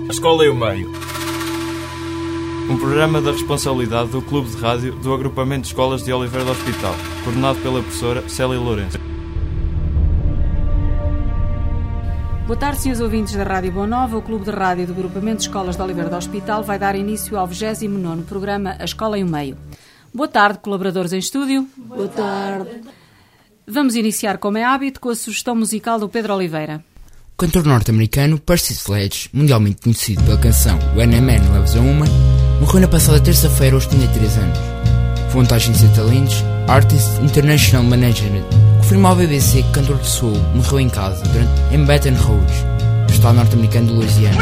A Escola e o Meio. Um programa da responsabilidade do Clube de Rádio do Agrupamento de Escolas de Oliveira do Hospital, coordenado pela professora Célia Lourenço. Boa tarde, senhores ouvintes da Rádio Boa Nova. O Clube de Rádio do Agrupamento de Escolas de Oliveira do Hospital vai dar início ao 29º programa A Escola e o Meio. Boa tarde, colaboradores em estúdio. Boa tarde. Vamos iniciar, como é hábito, com a sugestão musical do Pedro Oliveira. O cantor norte-americano Percy Sledge, mundialmente conhecido pela canção When a Man Loves a Woman, morreu na passada terça-feira aos 33 anos. Fonte à agência de talentos, Artist International Management confirmou à BBC que o cantor de soul morreu em casa em Baton Rouge, no estado norte-americano de Louisiana.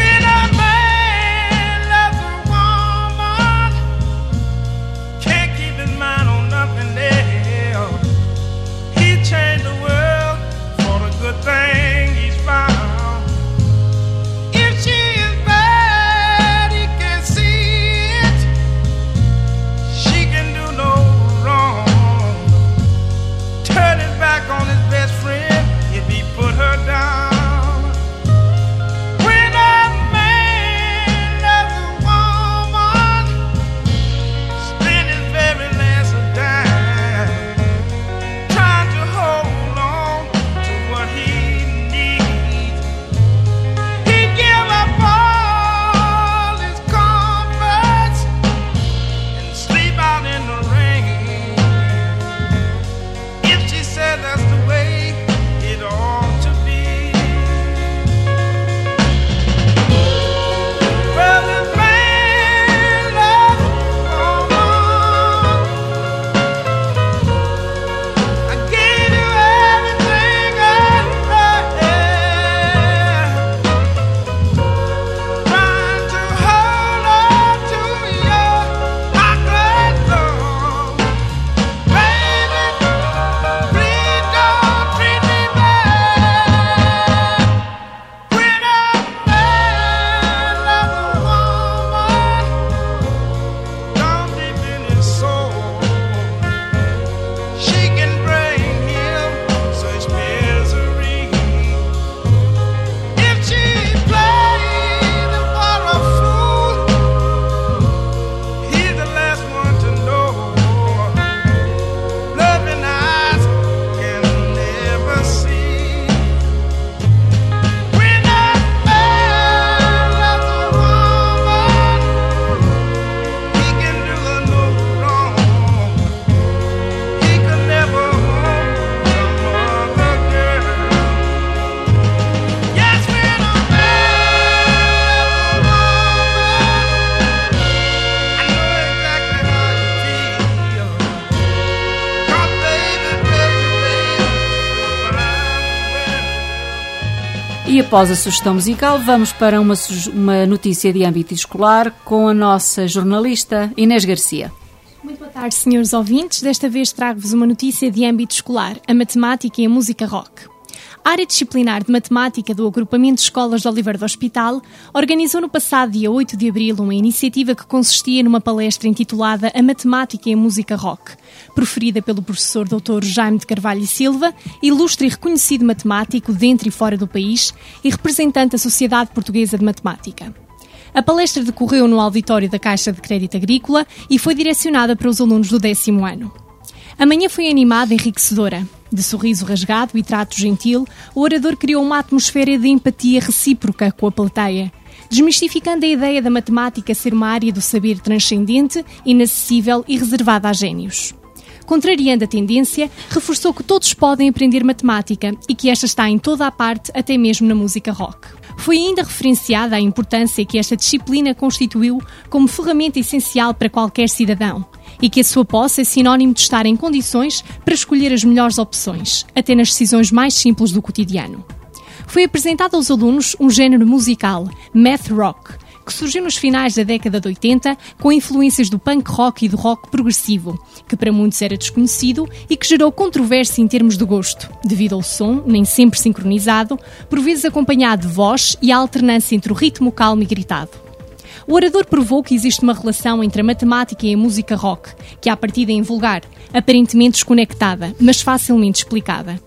E após a sugestão musical, vamos para uma notícia de âmbito escolar com a nossa jornalista Inês Garcia. Muito boa tarde, senhores ouvintes. Desta vez trago-vos uma notícia de âmbito escolar, a matemática e a música rock. A área disciplinar de matemática do Agrupamento de Escolas de Oliveira do Hospital organizou no passado dia 8 de abril uma iniciativa que consistia numa palestra intitulada A Matemática e a Música Rock, proferida pelo professor Dr. Jaime de Carvalho e Silva, ilustre e reconhecido matemático dentro e fora do país e representante da Sociedade Portuguesa de Matemática. A palestra decorreu no auditório da Caixa de Crédito Agrícola e foi direcionada para os alunos do 10º ano. A manhã foi animada e enriquecedora. De sorriso rasgado e trato gentil, o orador criou uma atmosfera de empatia recíproca com a plateia, desmistificando a ideia da matemática ser uma área do saber transcendente, inacessível e reservada a génios. Contrariando a tendência, reforçou que todos podem aprender matemática e que esta está em toda a parte, até mesmo na música rock. Foi ainda referenciada a importância que esta disciplina constituiu como ferramenta essencial para qualquer cidadão e que a sua posse é sinónimo de estar em condições para escolher as melhores opções, até nas decisões mais simples do cotidiano. Foi apresentado aos alunos um género musical, math rock, que surgiu nos finais da década de 80 com influências do punk rock e do rock progressivo, que para muitos era desconhecido e que gerou controvérsia em termos de gosto, devido ao som, nem sempre sincronizado, por vezes acompanhado de voz e a alternância entre o ritmo calmo e gritado. O orador provou que existe uma relação entre a matemática e a música rock, que à partida é invulgar, aparentemente desconectada, mas facilmente explicada.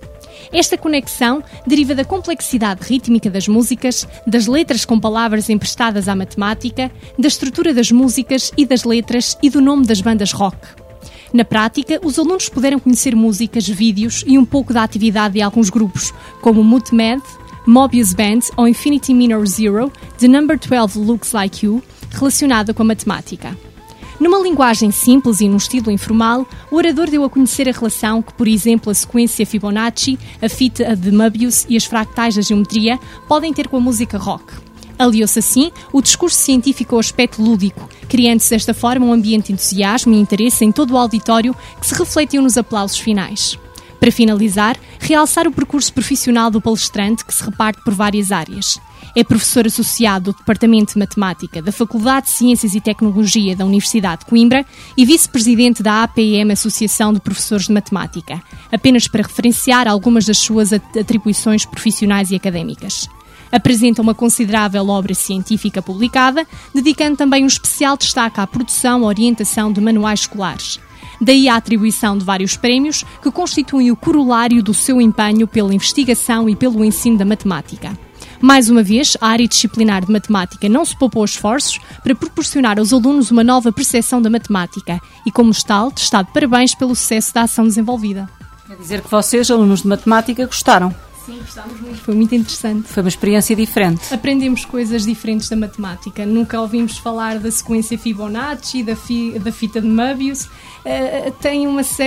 Esta conexão deriva da complexidade rítmica das músicas, das letras com palavras emprestadas à matemática, da estrutura das músicas e das letras e do nome das bandas rock. Na prática, os alunos puderam conhecer músicas, vídeos e um pouco da atividade de alguns grupos, como MUTMAD, Mobius Band ou Infinity Minor Zero, The Number 12 Looks Like You, relacionada com a matemática. Numa linguagem simples e num estilo informal, o orador deu a conhecer a relação que, por exemplo, a sequência Fibonacci, a fita de Möbius e as fractais da geometria podem ter com a música rock. Aliou-se assim o discurso científico ao aspecto lúdico, criando-se desta forma um ambiente de entusiasmo e interesse em todo o auditório que se refletiu nos aplausos finais. Para finalizar, realçar o percurso profissional do palestrante, que se reparte por várias áreas. É professor associado do Departamento de Matemática da Faculdade de Ciências e Tecnologia da Universidade de Coimbra e vice-presidente da APM, Associação de Professores de Matemática, apenas para referenciar algumas das suas atribuições profissionais e académicas. Apresenta uma considerável obra científica publicada, dedicando também um especial destaque à produção e orientação de manuais escolares. Daí a atribuição de vários prémios que constituem o corolário do seu empenho pela investigação e pelo ensino da matemática. Mais uma vez, a área disciplinar de matemática não se poupou esforços para proporcionar aos alunos uma nova percepção da matemática e, como tal, está de parabéns pelo sucesso da ação desenvolvida. Quer dizer que vocês, alunos de matemática, gostaram? Sim, gostámos muito. Foi muito interessante. Foi uma experiência diferente. Aprendemos coisas diferentes da matemática. Nunca ouvimos falar da sequência Fibonacci, da fita de Möbius. Tem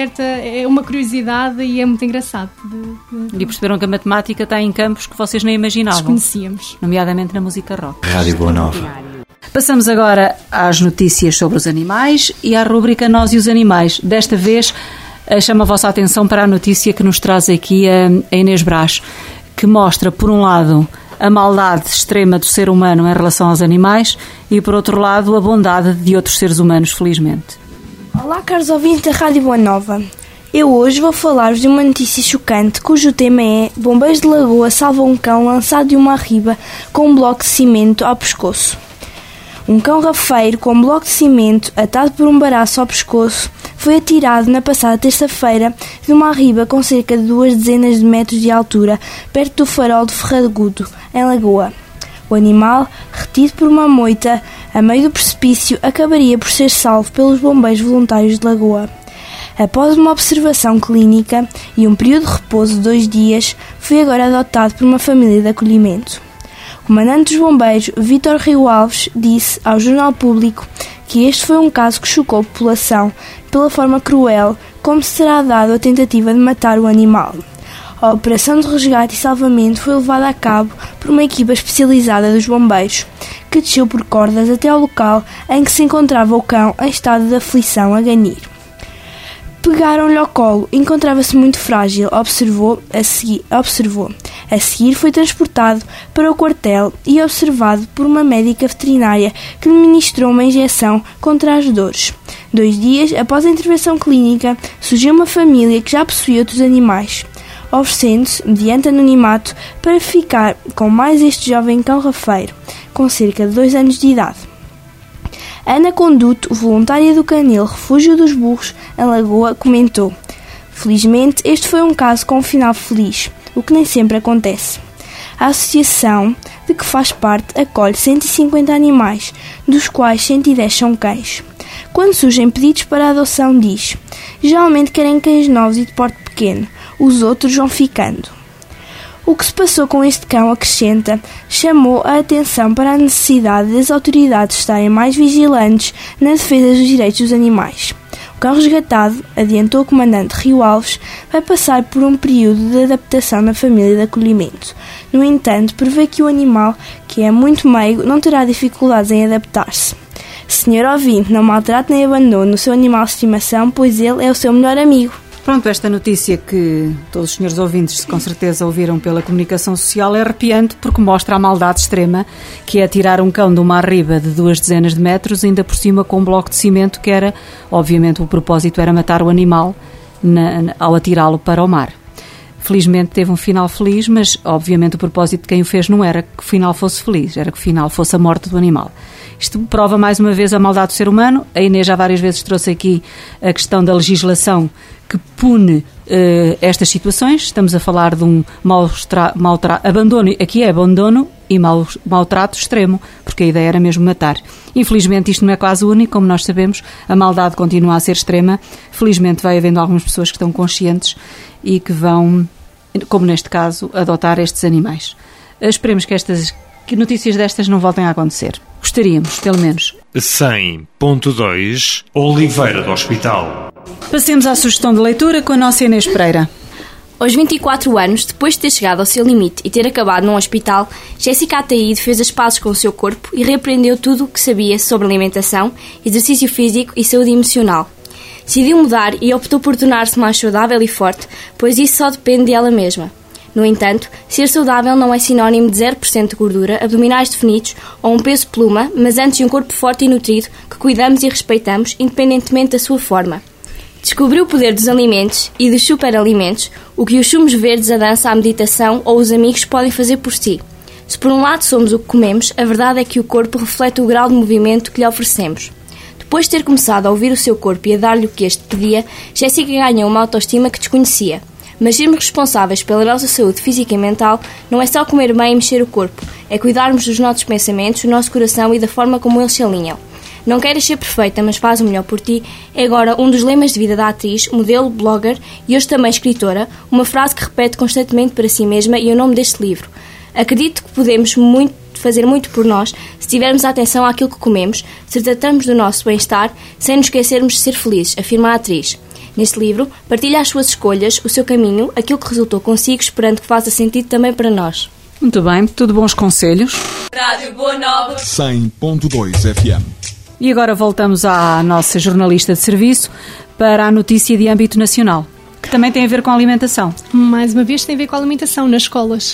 uma curiosidade e é muito engraçado. E perceberam que a matemática está em campos que vocês nem imaginavam. Desconhecíamos. Nomeadamente na música rock. Rádio Boa Nova. Passamos agora às notícias sobre os animais e à rubrica Nós e os Animais. Desta vez, chamo a vossa atenção para a notícia que nos traz aqui a Inês Brás, que mostra, por um lado, a maldade extrema do ser humano em relação aos animais e, por outro lado, a bondade de outros seres humanos, felizmente. Olá, caros ouvintes da Rádio Boa Nova. Eu hoje vou falar-vos de uma notícia chocante cujo tema é: Bombeiros de Lagoa salvam um cão lançado de uma arriba com um bloco de cimento ao pescoço. Um cão rafeiro com um bloco de cimento atado por um baraço ao pescoço foi atirado na passada terça-feira de uma arriba com cerca de 2 dezenas de metros de altura, perto do farol de Ferragudo, em Lagoa. O animal, retido por uma moita a meio do precipício, acabaria por ser salvo pelos bombeiros voluntários de Lagoa. Após uma observação clínica e um período de repouso de 2 dias, foi agora adotado por uma família de acolhimento. O comandante dos bombeiros, Vítor Rio Alves, disse ao Jornal Público que este foi um caso que chocou a população pela forma cruel como se terá dado a tentativa de matar o animal. A operação de resgate e salvamento foi levada a cabo por uma equipa especializada dos bombeiros, que desceu por cordas até ao local em que se encontrava o cão em estado de aflição a ganir. Pegaram-lhe ao colo, encontrava-se muito frágil, observou. A seguir foi transportado para o quartel e observado por uma médica veterinária que lhe ministrou uma injeção contra as dores. 2 dias após a intervenção clínica, surgiu uma família que já possuía outros animais, oferecendo-se, mediante anonimato, para ficar com mais este jovem cão rafeiro, com cerca de 2 anos de idade. Ana Conduto, voluntária do Canil Refúgio dos Burros, em Lagoa, comentou: Felizmente, este foi um caso com um final feliz, o que nem sempre acontece. A associação de que faz parte acolhe 150 animais, dos quais 110 são cães. Quando surgem pedidos para adoção, diz: geralmente querem cães novos e de porte pequeno, os outros vão ficando. O que se passou com este cão, acrescenta, chamou a atenção para a necessidade das autoridades estarem mais vigilantes na defesa dos direitos dos animais. O cão resgatado, adiantou o comandante Rio Alves, vai passar por um período de adaptação na família de acolhimento. No entanto, prevê que o animal, que é muito meigo, não terá dificuldades em adaptar-se. Senhor ouvinte, não maltrate nem abandone o seu animal de estimação, pois ele é o seu melhor amigo. Pronto, esta notícia que todos os senhores ouvintes com certeza ouviram pela comunicação social é arrepiante porque mostra a maldade extrema que é tirar um cão de uma arriba de 2 dezenas de metros, ainda por cima com um bloco de cimento que era, obviamente o propósito era matar o animal ao atirá-lo para o mar. Felizmente teve um final feliz, mas obviamente o propósito de quem o fez não era que o final fosse feliz, era que o final fosse a morte do animal. Isto prova mais uma vez a maldade do ser humano. A Inês já várias vezes trouxe aqui a questão da legislação que pune estas situações. Estamos a falar de um abandono, aqui é abandono e maltrato extremo, porque a ideia era mesmo matar. Infelizmente isto não é quase único, como nós sabemos, a maldade continua a ser extrema. Felizmente vai havendo algumas pessoas que estão conscientes e que vão, como neste caso, adotar estes animais. Esperemos que notícias destas não voltem a acontecer. Gostaríamos, pelo menos. 100.2 Oliveira do Hospital. Passemos à sugestão de leitura com a nossa Inês Pereira. Aos 24 anos, depois de ter chegado ao seu limite e ter acabado num hospital, Jéssica Ataíde fez as pazes com o seu corpo e reaprendeu tudo o que sabia sobre alimentação, exercício físico e saúde emocional. Decidiu mudar e optou por tornar-se mais saudável e forte, pois isso só depende de ela mesma. No entanto, ser saudável não é sinónimo de 0% de gordura, abdominais definidos ou um peso pluma, mas antes de um corpo forte e nutrido que cuidamos e respeitamos, independentemente da sua forma. Descobriu o poder dos alimentos e dos superalimentos, o que os sumos verdes, a dança, a meditação ou os amigos podem fazer por si. Se por um lado somos o que comemos, a verdade é que o corpo reflete o grau de movimento que lhe oferecemos. Depois de ter começado a ouvir o seu corpo e a dar-lhe o que este pedia, Jéssica ganhou uma autoestima que desconhecia. Mas sermos responsáveis pela nossa saúde física e mental não é só comer bem e mexer o corpo, é cuidarmos dos nossos pensamentos, do nosso coração e da forma como eles se alinham. Não queres ser perfeita, mas faz o melhor por ti, é agora um dos lemas de vida da atriz, modelo, blogger e hoje também escritora, uma frase que repete constantemente para si mesma e o nome deste livro. Acredito que podemos fazer muito por nós se tivermos atenção àquilo que comemos, se tratamos do nosso bem-estar, sem nos esquecermos de ser felizes, afirma a atriz. Neste livro, partilha as suas escolhas, o seu caminho, aquilo que resultou consigo, esperando que faça sentido também para nós. Muito bem, tudo bons conselhos. Rádio Boa Nova 100.2 FM. E agora voltamos à nossa jornalista de serviço para a notícia de âmbito nacional, que também tem a ver com a alimentação. Mais uma vez tem a ver com a alimentação nas escolas.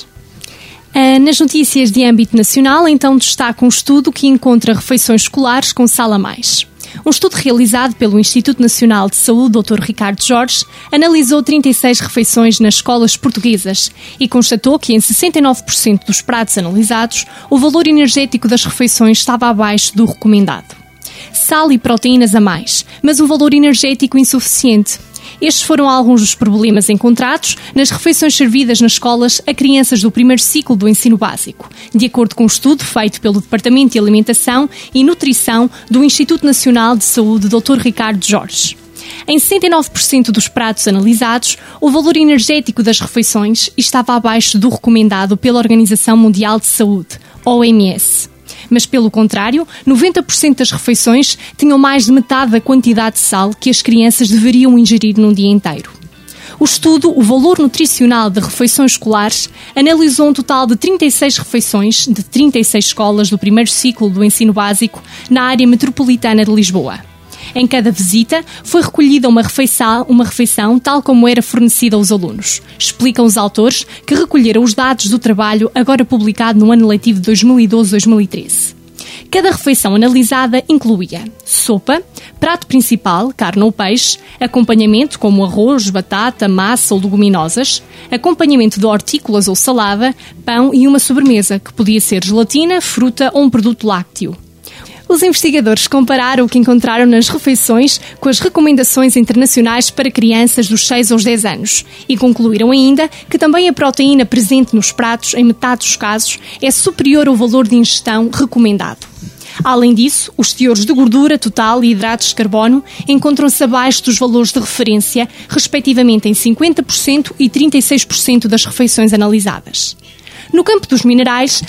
Nas notícias de âmbito nacional, então, destaca um estudo que encontra refeições escolares com sal a mais. Um estudo realizado pelo Instituto Nacional de Saúde, Dr. Ricardo Jorge, analisou 36 refeições nas escolas portuguesas e constatou que em 69% dos pratos analisados, o valor energético das refeições estava abaixo do recomendado. Sal e proteínas a mais, mas o valor energético insuficiente. Estes foram alguns dos problemas encontrados nas refeições servidas nas escolas a crianças do primeiro ciclo do ensino básico, de acordo com um estudo feito pelo Departamento de Alimentação e Nutrição do Instituto Nacional de Saúde, Dr. Ricardo Jorge. Em 69% dos pratos analisados, o valor energético das refeições estava abaixo do recomendado pela Organização Mundial de Saúde, OMS. Mas, pelo contrário, 90% das refeições tinham mais de metade da quantidade de sal que as crianças deveriam ingerir num dia inteiro. O estudo, o valor nutricional de refeições escolares, analisou um total de 36 refeições de 36 escolas do primeiro ciclo do ensino básico na área metropolitana de Lisboa. Em cada visita, foi recolhida uma refeição tal como era fornecida aos alunos. Explicam os autores que recolheram os dados do trabalho agora publicado no ano letivo de 2012-2013. Cada refeição analisada incluía sopa, prato principal, carne ou peixe, acompanhamento como arroz, batata, massa ou leguminosas, acompanhamento de hortícolas ou salada, pão e uma sobremesa, que podia ser gelatina, fruta ou um produto lácteo. Os investigadores compararam o que encontraram nas refeições com as recomendações internacionais para crianças dos 6 aos 10 anos e concluíram ainda que também a proteína presente nos pratos, em metade dos casos, é superior ao valor de ingestão recomendado. Além disso, os teores de gordura total e hidratos de carbono encontram-se abaixo dos valores de referência, respectivamente em 50% e 36% das refeições analisadas. No campo dos minerais,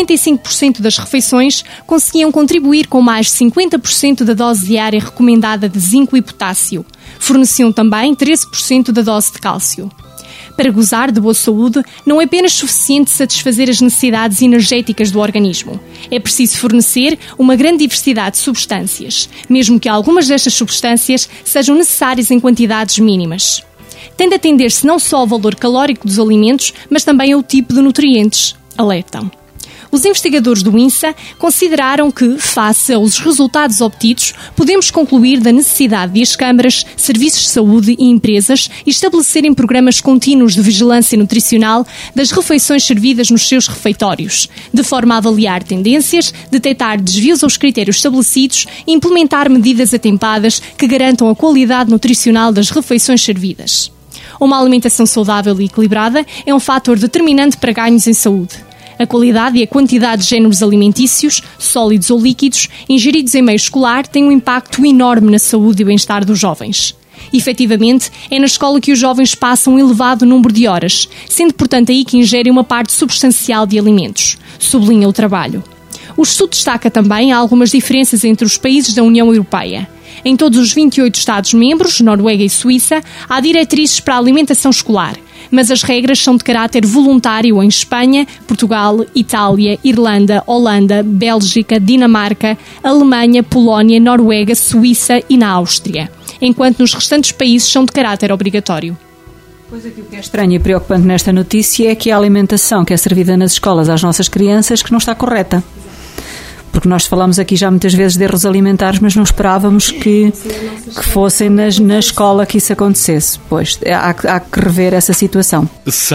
75% das refeições conseguiam contribuir com mais de 50% da dose diária recomendada de zinco e potássio. Forneciam também 13% da dose de cálcio. Para gozar de boa saúde, não é apenas suficiente satisfazer as necessidades energéticas do organismo. É preciso fornecer uma grande diversidade de substâncias, mesmo que algumas destas substâncias sejam necessárias em quantidades mínimas. Tem de atender-se não só ao valor calórico dos alimentos, mas também ao tipo de nutrientes, alertam. Os investigadores do INSA consideraram que, face aos resultados obtidos, podemos concluir da necessidade de as câmaras, serviços de saúde e empresas estabelecerem programas contínuos de vigilância nutricional das refeições servidas nos seus refeitórios, de forma a avaliar tendências, detectar desvios aos critérios estabelecidos e implementar medidas atempadas que garantam a qualidade nutricional das refeições servidas. Uma alimentação saudável e equilibrada é um fator determinante para ganhos em saúde. A qualidade e a quantidade de géneros alimentícios, sólidos ou líquidos, ingeridos em meio escolar têm um impacto enorme na saúde e bem-estar dos jovens. Efetivamente, é na escola que os jovens passam um elevado número de horas, sendo portanto aí que ingerem uma parte substancial de alimentos, sublinha o trabalho. O estudo destaca também algumas diferenças entre os países da União Europeia. Em todos os 28 Estados-membros, Noruega e Suíça, há diretrizes para a alimentação escolar, mas as regras são de caráter voluntário em Espanha, Portugal, Itália, Irlanda, Holanda, Bélgica, Dinamarca, Alemanha, Polónia, Noruega, Suíça e na Áustria, enquanto nos restantes países são de caráter obrigatório. Pois aqui o que é estranho e preocupante nesta notícia é que a alimentação que é servida nas escolas às nossas crianças que não está correta. Porque nós falamos aqui já muitas vezes de erros alimentares, mas não esperávamos que fossem na escola que isso acontecesse. Pois, há que rever essa situação.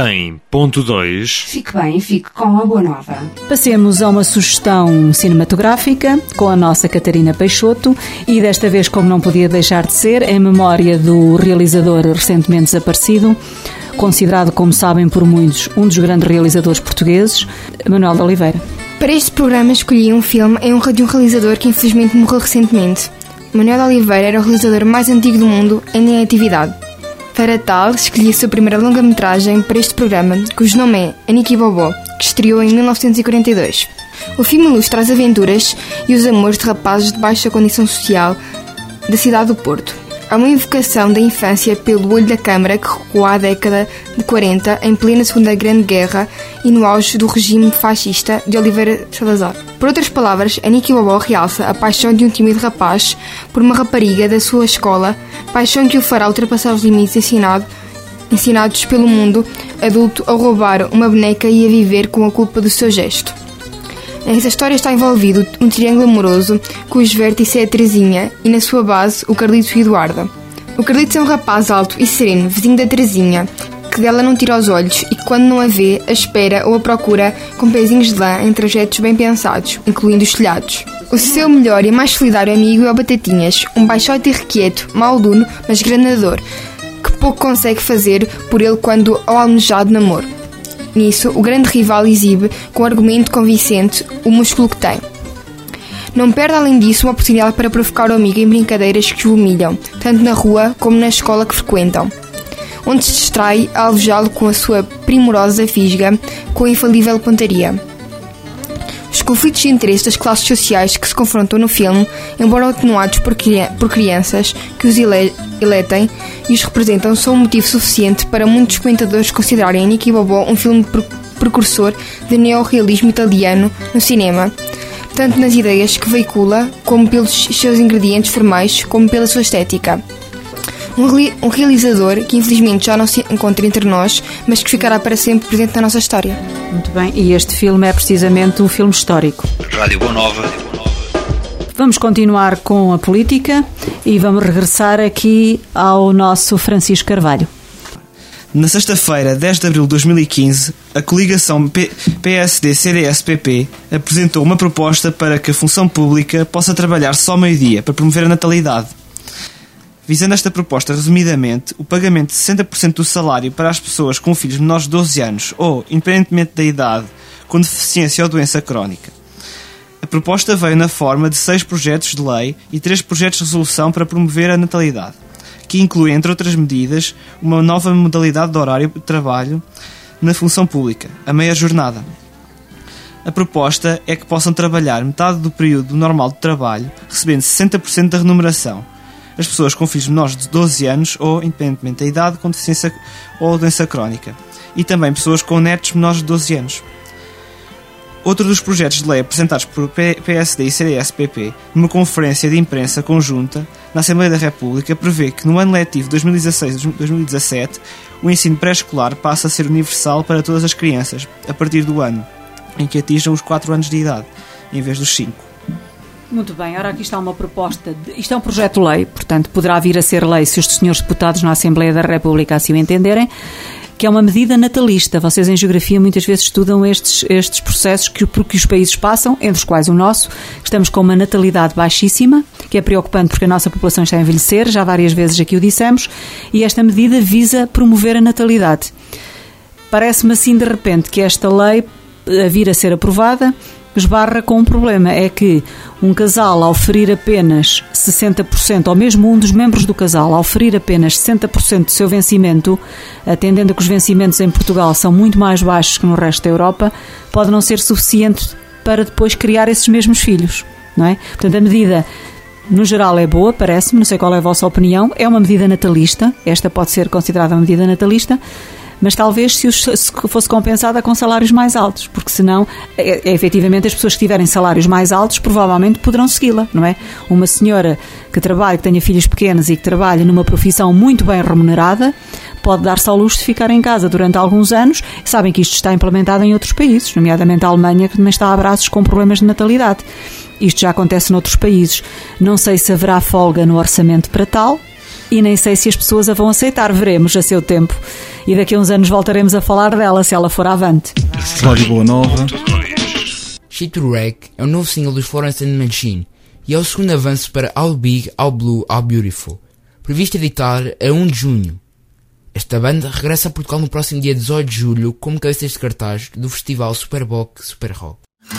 100.2 Fique bem, fique com a Boa Nova. Passemos a uma sugestão cinematográfica com a nossa Catarina Peixoto e desta vez, como não podia deixar de ser, em memória do realizador recentemente desaparecido, considerado, como sabem por muitos, um dos grandes realizadores portugueses, Manuel de Oliveira. Para este programa escolhi um filme em honra de um realizador que infelizmente morreu recentemente. Manuel de Oliveira era o realizador mais antigo do mundo ainda em atividade. Para tal, escolhi a sua primeira longa-metragem para este programa, cujo nome é Aniki Bobó, que estreou em 1942. O filme ilustra as aventuras e os amores de rapazes de baixa condição social da cidade do Porto. Há uma invocação da infância pelo olho da câmara que recuou à década de 40, em plena Segunda Grande Guerra e no auge do regime fascista de Oliveira Salazar. Por outras palavras, Aniki Bobó realça a paixão de um tímido rapaz por uma rapariga da sua escola, paixão que o fará ultrapassar os limites ensinados pelo mundo adulto a roubar uma boneca e a viver com a culpa do seu gesto. Nesta história está envolvido um triângulo amoroso cujo vértice é a Terezinha e na sua base o Carlitos e o Eduardo. O Carlitos é um rapaz alto e sereno, vizinho da Terezinha, que dela não tira os olhos e que quando não a vê, a espera ou a procura com pezinhos de lã em trajetos bem pensados, incluindo os telhados. O seu melhor e mais solidário amigo é o Batatinhas, um baixote irrequieto, malduno, mas granador, que pouco consegue fazer por ele quando ao almejado namoro. Nisso, o grande rival exibe, com argumento convincente, o músculo que tem. Não perde, além disso, uma oportunidade para provocar o amigo em brincadeiras que o humilham, tanto na rua como na escola que frequentam, onde se distrai a alvejá-lo com a sua primorosa fisga, com a infalível pontaria. Os conflitos de interesse das classes sociais que se confrontam no filme, embora atenuados por crianças que os eletem e os representam, são um motivo suficiente para muitos comentadores considerarem Aniki Bobó um filme precursor de neorrealismo italiano no cinema, tanto nas ideias que veicula, como pelos seus ingredientes formais, como pela sua estética. Um realizador que infelizmente já não se encontra entre nós, mas que ficará para sempre presente na nossa história. Muito bem, e este filme é precisamente um filme histórico. Rádio Boa Nova. Vamos continuar com a política e vamos regressar aqui ao nosso Francisco Carvalho. Na sexta-feira, 10 de abril de 2015, a coligação PSD-CDS-PP apresentou uma proposta para que a função pública possa trabalhar só ao meio-dia para promover a natalidade. Visando esta proposta, resumidamente, o pagamento de 60% do salário para as pessoas com filhos menores de 12 anos ou, independentemente da idade, com deficiência ou doença crónica. A proposta veio na forma de 6 projetos de lei e 3 projetos de resolução para promover a natalidade, que inclui, entre outras medidas, uma nova modalidade de horário de trabalho na função pública, a meia jornada. A proposta é que possam trabalhar metade do período normal de trabalho, recebendo 60% da remuneração, as pessoas com filhos menores de 12 anos ou, independentemente da idade, com deficiência ou doença crónica, e também pessoas com netos menores de 12 anos. Outro dos projetos de lei apresentados por PSD e CDS-PP numa conferência de imprensa conjunta na Assembleia da República prevê que no ano letivo 2016-2017 o ensino pré-escolar passa a ser universal para todas as crianças, a partir do ano em que atinjam os 4 anos de idade, em vez dos 5. Muito bem, ora aqui está uma proposta, isto é um projeto de lei, portanto poderá vir a ser lei se os senhores deputados na Assembleia da República assim o entenderem, que é uma medida natalista. Vocês em Geografia muitas vezes estudam estes processos que os países passam, entre os quais o nosso. Estamos com uma natalidade baixíssima, que é preocupante porque a nossa população está a envelhecer, já várias vezes aqui o dissemos, e esta medida visa promover a natalidade. Parece-me assim de repente que esta lei, a vir a ser aprovada, esbarra com um problema, é que um casal, ao oferir apenas 60%, ou mesmo um dos membros do casal, ao oferir apenas 60% do seu vencimento, atendendo a que os vencimentos em Portugal são muito mais baixos que no resto da Europa, pode não ser suficiente para depois criar esses mesmos filhos, não é? Portanto, a medida, no geral, é boa, parece-me, não sei qual é a vossa opinião, é uma medida natalista, esta pode ser considerada uma medida natalista, mas talvez se fosse compensada com salários mais altos, porque senão, efetivamente, as pessoas que tiverem salários mais altos provavelmente poderão segui-la, não é? Uma senhora que trabalha, que tenha filhos pequenos e que trabalha numa profissão muito bem remunerada, pode dar-se ao luxo de ficar em casa durante alguns anos. Sabem que isto está implementado em outros países, nomeadamente a Alemanha, que também está a braços com problemas de natalidade. Isto já acontece noutros países. Não sei se haverá folga no orçamento para tal, e nem sei se as pessoas a vão aceitar, veremos a seu tempo. E daqui a uns anos voltaremos a falar dela, se ela for avante. Rádio Boa Nova. Shit to Wreck é o novo single dos Florence and the Machine e é o segundo avanço para All Big, All Blue, All Beautiful, previsto editar a 1 de junho. Esta banda regressa a Portugal no próximo dia 18 de julho como cabeças de cartaz do festival Superboc Super Rock.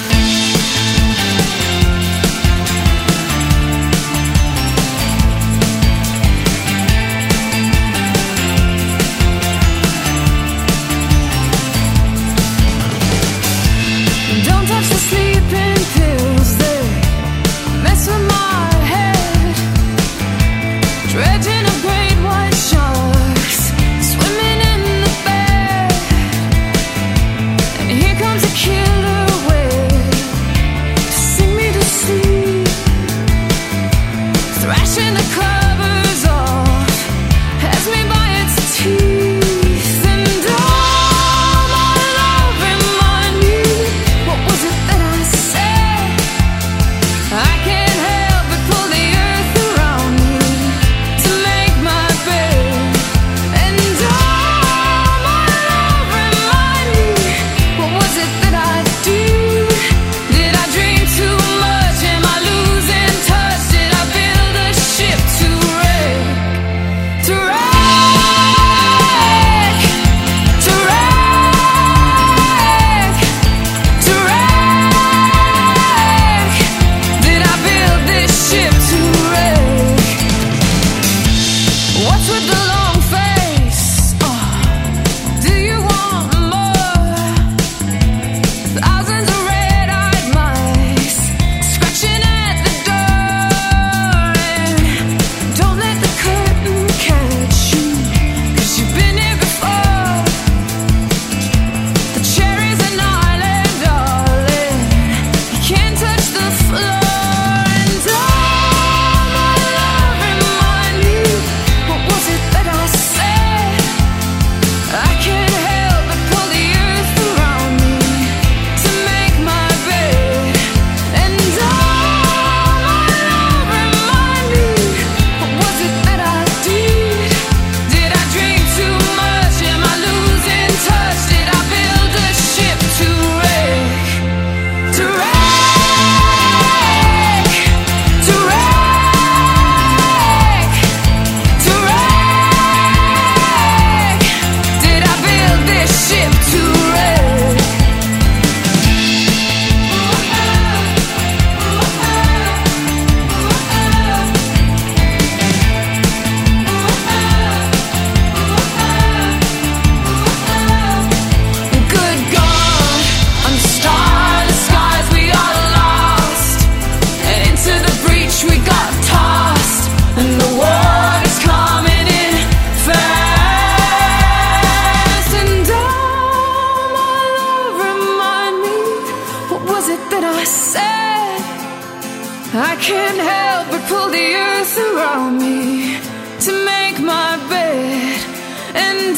I can't help but pull the earth around me to make my bed. And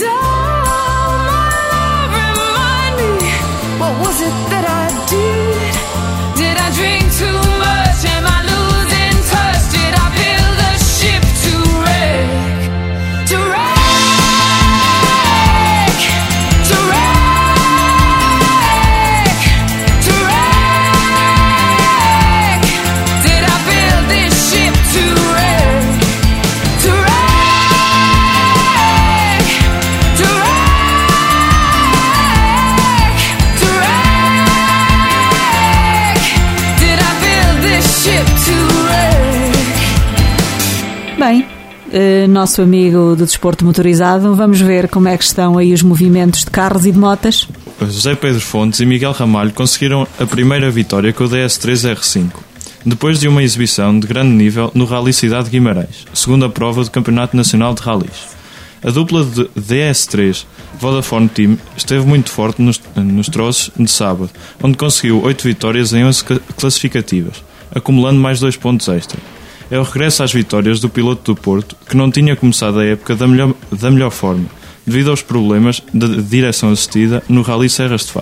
all my love remind me, what was it that I did? Did I drink too much? Am I losing touch? Did I build a ship to wreck? To wreck? Bem, nosso amigo do desporto motorizado, vamos ver como é que estão aí os movimentos de carros e de motas. José Pedro Fontes e Miguel Ramalho conseguiram a primeira vitória com o DS3 R5, depois de uma exibição de grande nível no Rally Cidade de Guimarães, segunda prova do Campeonato Nacional de Rallys. A dupla de DS3 Vodafone Team esteve muito forte nos troços de sábado, onde conseguiu 8 vitórias em 11 classificativas, acumulando mais 2 pontos extra. É o regresso às vitórias do piloto do Porto, que não tinha começado a época da melhor forma, devido aos problemas de direção assistida no Rally Serras de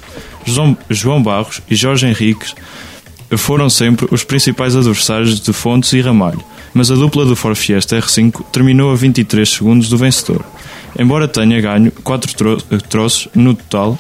Faro. João Barros e Jorge Henriques foram sempre os principais adversários de Fontes e Ramalho, mas a dupla do Ford Fiesta R5 terminou a 23 segundos do vencedor, embora tenha ganho 4 troços no total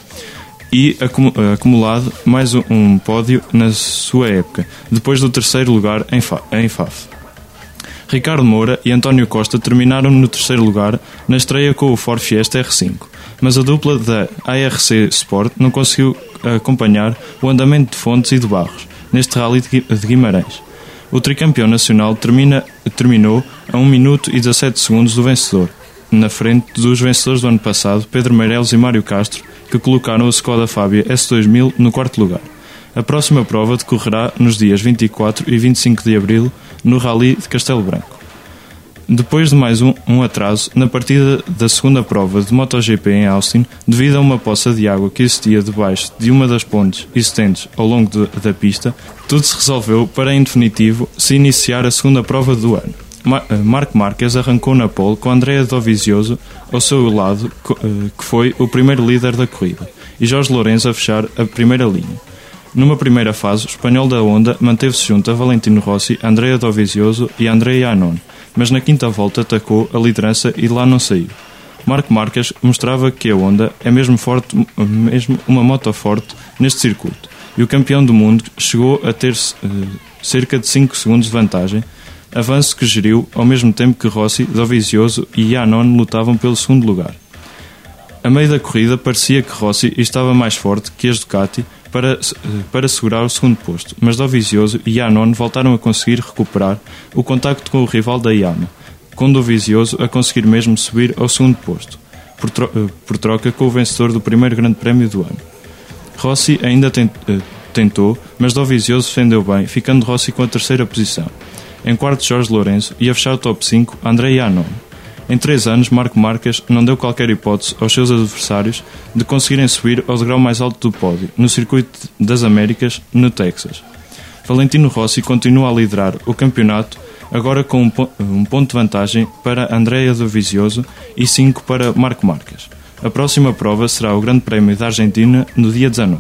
e acumulado mais um pódio na sua época, depois do terceiro lugar em Faf. Ricardo Moura e António Costa terminaram no terceiro lugar na estreia com o Ford Fiesta R5, mas a dupla da ARC Sport não conseguiu acompanhar o andamento de Fontes e de Barros neste Rally de Guimarães. O tricampeão nacional terminou a 1 minuto e 17 segundos do vencedor, na frente dos vencedores do ano passado, Pedro Meireles e Mário Castro, que colocaram o Skoda Fabia S2000 no quarto lugar. A próxima prova decorrerá nos dias 24 e 25 de abril no Rally de Castelo Branco. Depois de mais um atraso na partida da segunda prova de MotoGP em Austin, devido a uma poça de água que existia debaixo de uma das pontes existentes ao longo da pista, tudo se resolveu para, em definitivo, se iniciar a segunda prova do ano. Marc Márquez arrancou na pole com Andrea Dovizioso ao seu lado, que foi o primeiro líder da corrida, e Jorge Lourenço a fechar a primeira linha. Numa primeira fase, o espanhol da Honda manteve-se junto a Valentino Rossi, Andrea Dovizioso e Andrea Iannone, mas na quinta volta atacou a liderança e de lá não saiu. Marc Márquez mostrava que a Honda é mesmo uma moto forte neste circuito, e o campeão do mundo chegou a ter cerca de 5 segundos de vantagem, avanço que geriu ao mesmo tempo que Rossi, Dovizioso e Iannone lutavam pelo segundo lugar. A meio da corrida parecia que Rossi estava mais forte que as Ducati para segurar o segundo posto, mas Dovizioso e Iannone voltaram a conseguir recuperar o contacto com o rival da Yamaha, com Dovizioso a conseguir mesmo subir ao segundo posto, por troca com o vencedor do primeiro grande prémio do ano. Rossi ainda tentou, mas Dovizioso defendeu bem, ficando Rossi com a terceira posição. Em quarto, Jorge Lourenço, e a fechar o top 5, Andrea Iannone. Em 3 anos, Marc Márquez não deu qualquer hipótese aos seus adversários de conseguirem subir ao degrau mais alto do pódio, no Circuito das Américas, no Texas. Valentino Rossi continua a liderar o campeonato, agora com um ponto de vantagem para Andrea Dovizioso e 5 para Marc Márquez. A próxima prova será o Grande Prémio da Argentina no dia 19.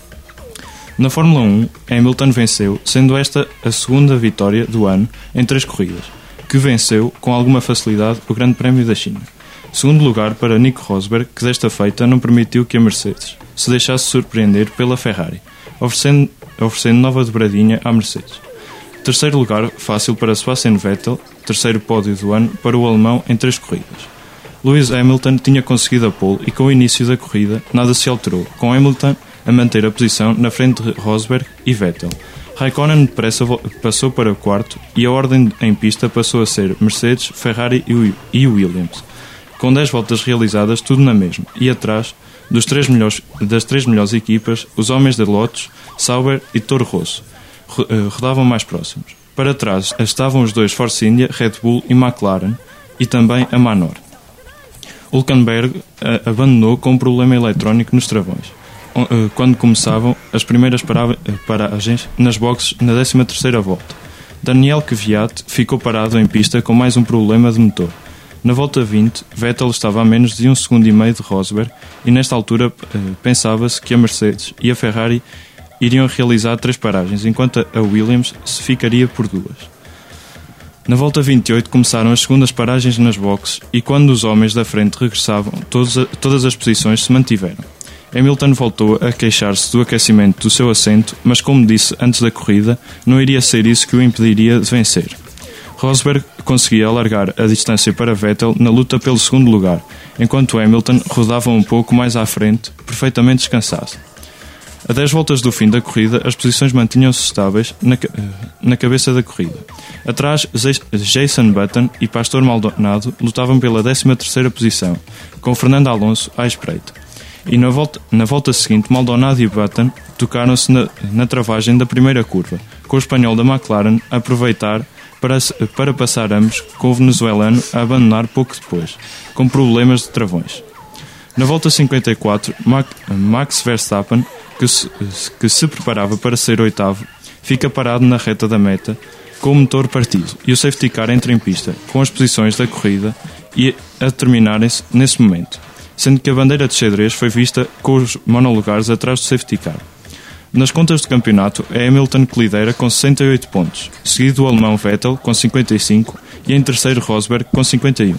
Na Fórmula 1, Hamilton venceu, sendo esta a segunda vitória do ano em 3 corridas, que venceu com alguma facilidade o Grande Prémio da China. Segundo lugar para Nico Rosberg, que desta feita não permitiu que a Mercedes se deixasse surpreender pela Ferrari, oferecendo nova dobradinha à Mercedes. Terceiro lugar fácil para Sebastian Vettel, terceiro pódio do ano para o alemão em 3 corridas. Lewis Hamilton tinha conseguido a pole e com o início da corrida nada se alterou, com Hamilton a manter a posição na frente de Rosberg e Vettel. Raikkonen depressa passou para o quarto e a ordem em pista passou a ser Mercedes, Ferrari e Williams, com 10 voltas realizadas, tudo na mesma, e atrás das 3 melhores equipas, os homens de Lotus, Sauber e Toro Rosso rodavam mais próximos. Para trás estavam os 2 Force India, Red Bull e McLaren, e também a Manor. Hülkenberg abandonou com um problema eletrónico nos travões, quando começavam as primeiras paragens nas boxes na 13ª volta. Daniel Kvyat ficou parado em pista com mais um problema de motor. Na volta 20, Vettel estava a menos de 1,5 segundos de Rosberg e nesta altura pensava-se que a Mercedes e a Ferrari iriam realizar 3 paragens, enquanto a Williams se ficaria por 2. Na volta 28 começaram as segundas paragens nas boxes e quando os homens da frente regressavam, todas as posições se mantiveram. Hamilton voltou a queixar-se do aquecimento do seu assento, mas como disse antes da corrida, não iria ser isso que o impediria de vencer. Rosberg conseguia alargar a distância para Vettel na luta pelo segundo lugar, enquanto Hamilton rodava um pouco mais à frente, perfeitamente descansado. A 10 voltas do fim da corrida, as posições mantinham-se estáveis na cabeça da corrida. Atrás, Jason Button e Pastor Maldonado lutavam pela 13ª posição, com Fernando Alonso à espreita. E na volta seguinte, Maldonado e Button tocaram-se na travagem da primeira curva, com o espanhol da McLaren a aproveitar para passar ambos, com o venezuelano a abandonar pouco depois, com problemas de travões. Na volta 54, Max Verstappen, que se preparava para ser oitavo, fica parado na reta da meta, com o motor partido, e o safety car entra em pista, com as posições da corrida a terminarem-se nesse momento, sendo que a bandeira de xadrez foi vista com os monolugares atrás do safety car. Nas contas do campeonato, é Hamilton que lidera com 68 pontos, seguido do alemão Vettel com 55 e em terceiro Rosberg com 51.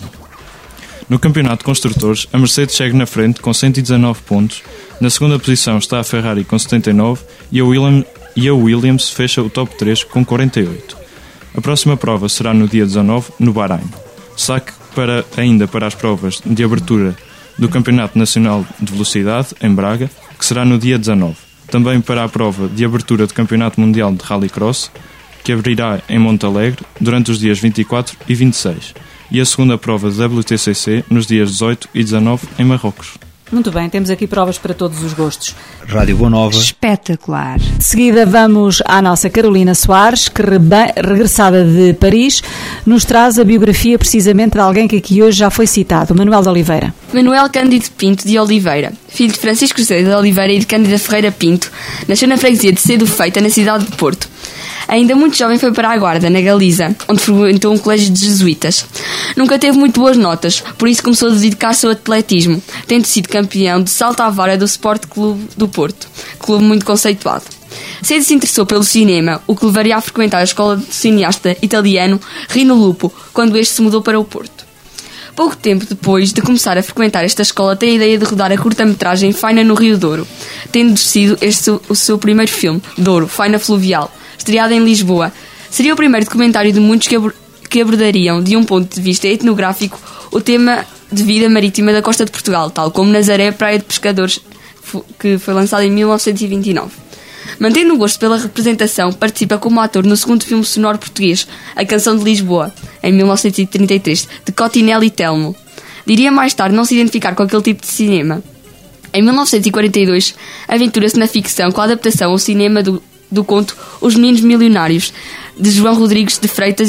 No campeonato de construtores, a Mercedes segue na frente com 119 pontos, na segunda posição está a Ferrari com 79 e a Williams fecha o top 3 com 48. A próxima prova será no dia 19, no Bahrein. Destaque ainda para as provas de abertura do Campeonato Nacional de Velocidade, em Braga, que será no dia 19. Também para a prova de abertura do Campeonato Mundial de Rallycross, que abrirá em Montalegre durante os dias 24 e 26. E a segunda prova de WTCC nos dias 18 e 19 em Marrocos. Muito bem, temos aqui provas para todos os gostos. Rádio Boa Nova. Espetacular. De seguida vamos à nossa Carolina Soares, que regressada de Paris, nos traz a biografia precisamente de alguém que aqui hoje já foi citado, Manuel de Oliveira. Manuel Cândido Pinto de Oliveira, filho de Francisco José de Oliveira e de Cândida Ferreira Pinto, nasceu na freguesia de Cedo Feita, na cidade de Porto. Ainda muito jovem foi para a Guarda, na Galiza, onde frequentou um colégio de jesuítas. Nunca teve muito boas notas, por isso começou a dedicar-se ao atletismo, tendo sido campeão de salto à vara do Sport Clube do Porto, clube muito conceituado. Cedo se interessou pelo cinema, o que levaria a frequentar a escola do cineasta italiano Rino Lupo, quando este se mudou para o Porto. Pouco tempo depois de começar a frequentar esta escola, tem a ideia de rodar a curta-metragem Faina no Rio Douro, tendo sido este o seu primeiro filme, Douro, Faina Fluvial, estreado em Lisboa. Seria o primeiro documentário de muitos que abordariam, de um ponto de vista etnográfico, o tema de vida marítima da costa de Portugal, tal como Nazaré, Praia de Pescadores, que foi lançado em 1929. Mantendo o gosto pela representação, participa como ator no segundo filme sonoro português, A Canção de Lisboa, em 1933, de Cotinelli Telmo. Diria mais tarde não se identificar com aquele tipo de cinema. Em 1942, aventura-se na ficção com a adaptação ao cinema do conto Os Meninos Milionários, de João Rodrigues de Freitas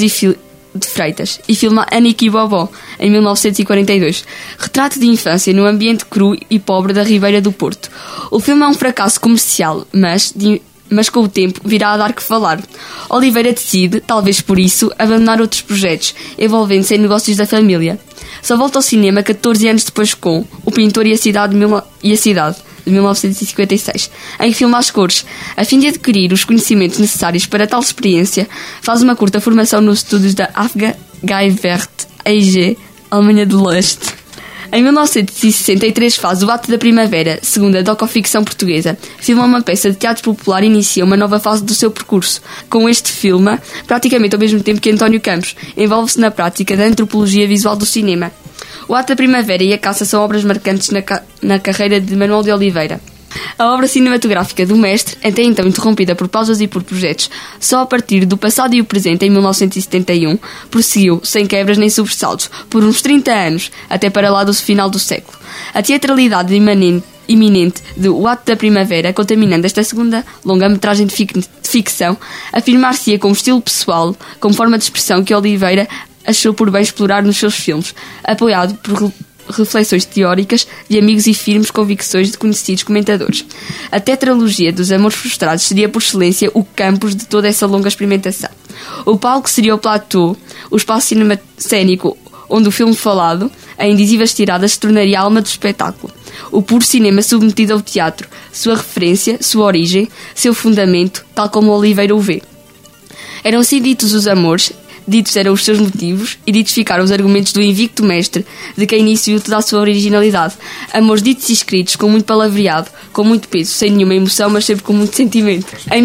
e filma Aniki Bobó, em 1942. Retrato de infância no ambiente cru e pobre da Ribeira do Porto. O filme é um fracasso comercial, mas com o tempo virá a dar que falar. Oliveira decide, talvez por isso, abandonar outros projetos, envolvendo-se em negócios da família. Só volta ao cinema 14 anos depois com O Pintor e a Cidade, de 1956, em que filma as cores. A fim de adquirir os conhecimentos necessários para tal experiência, faz uma curta formação nos estúdios da Afgewerkt EG, Alemanha do Leste. Em 1963 faz O Ato da Primavera, segunda docoficção portuguesa. Filma uma peça de teatro popular e inicia uma nova fase do seu percurso. Com este filme, praticamente ao mesmo tempo que António Campos, envolve-se na prática da antropologia visual do cinema. O Ato da Primavera e A Caça são obras marcantes na carreira de Manuel de Oliveira. A obra cinematográfica do mestre, até então interrompida por pausas e por projetos, só a partir do passado e o presente, em 1971, prosseguiu, sem quebras nem sobressaltos, por uns 30 anos, até para lá do final do século. A teatralidade iminente de O Ato da Primavera, contaminando esta segunda longa-metragem de ficção, afirmar-se-ia como estilo pessoal, como forma de expressão que Oliveira achou por bem explorar nos seus filmes, apoiado por reflexões teóricas de amigos e firmes convicções de conhecidos comentadores. A tetralogia dos Amores Frustrados seria por excelência o campus de toda essa longa experimentação. O palco seria o platô, o espaço cinemacénico onde o filme falado, a indizíveis tiradas, se tornaria a alma do espetáculo. O puro cinema submetido ao teatro, sua referência, sua origem, seu fundamento, tal como Oliveira o vê. Eram assim ditos os amores, Ditos eram os seus motivos e ditos ficaram os argumentos do invicto mestre, de quem iniciou toda a sua originalidade. Amores ditos e escritos com muito palavreado, com muito peso, sem nenhuma emoção, mas sempre com muito sentimento. Em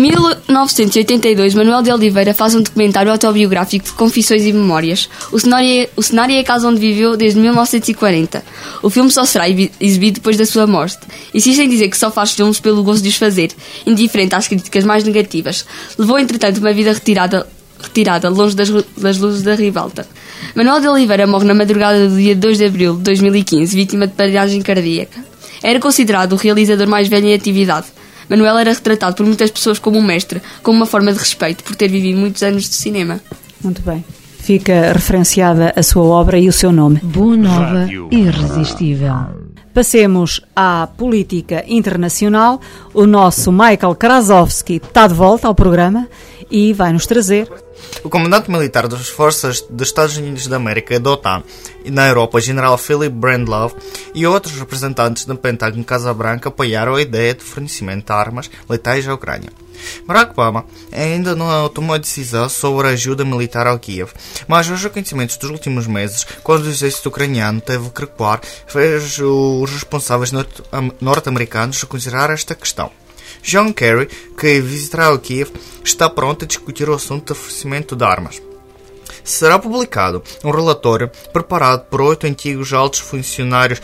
1982, Manuel de Oliveira faz um documentário autobiográfico de confissões e memórias. O cenário é a casa onde viveu desde 1940. O filme só será exibido depois da sua morte. Insistem em dizer que só faz filmes pelo gosto de os fazer, indiferente às críticas mais negativas. Levou, entretanto, uma vida retirada longe das luzes da ribalta. Manuel de Oliveira morre na madrugada do dia 2 de abril de 2015, vítima de paragem cardíaca. Era considerado o realizador mais velho em atividade. Manuel era retratado por muitas pessoas como um mestre, como uma forma de respeito por ter vivido muitos anos de cinema. Muito bem. Fica referenciada a sua obra e o seu nome. Boa Nova, irresistível. Passemos à política internacional. O nosso Michael Krasovski está de volta ao programa e vai nos trazer... O comandante militar das forças dos Estados Unidos da América, da OTAN, na Europa, General Philip Brandlove, e outros representantes do Pentágono Casa Branca apoiaram a ideia de fornecimento de armas letais à Ucrânia. Barack Obama ainda não tomou a decisão sobre a ajuda militar ao Kiev, mas os acontecimentos dos últimos meses, quando o exército ucraniano teve que recuar, fez os responsáveis norte-americanos considerar esta questão. John Kerry, que visitará o Kiev, está pronto a discutir o assunto do fornecimento de armas. Será publicado um relatório preparado por 8 antigos altos funcionários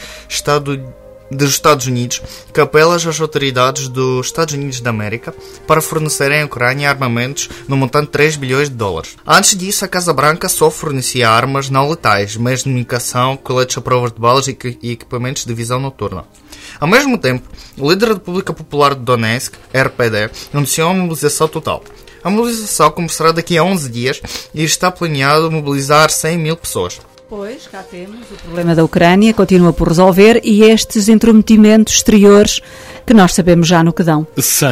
dos Estados Unidos que apela às autoridades dos Estados Unidos da América para fornecerem à Ucrânia armamentos no montante de 3 bilhões de dólares. Antes disso, a Casa Branca só fornecia armas não letais, meios de comunicação, coletes à prova de balas e equipamentos de visão noturna. Ao mesmo tempo, o líder da República Popular de Donetsk, RPD, anunciou uma mobilização total. A mobilização começará daqui a 11 dias e está planeado mobilizar 100 mil pessoas. Pois, cá temos o problema da Ucrânia, continua por resolver, e estes intrometimentos exteriores que nós sabemos já no que dão.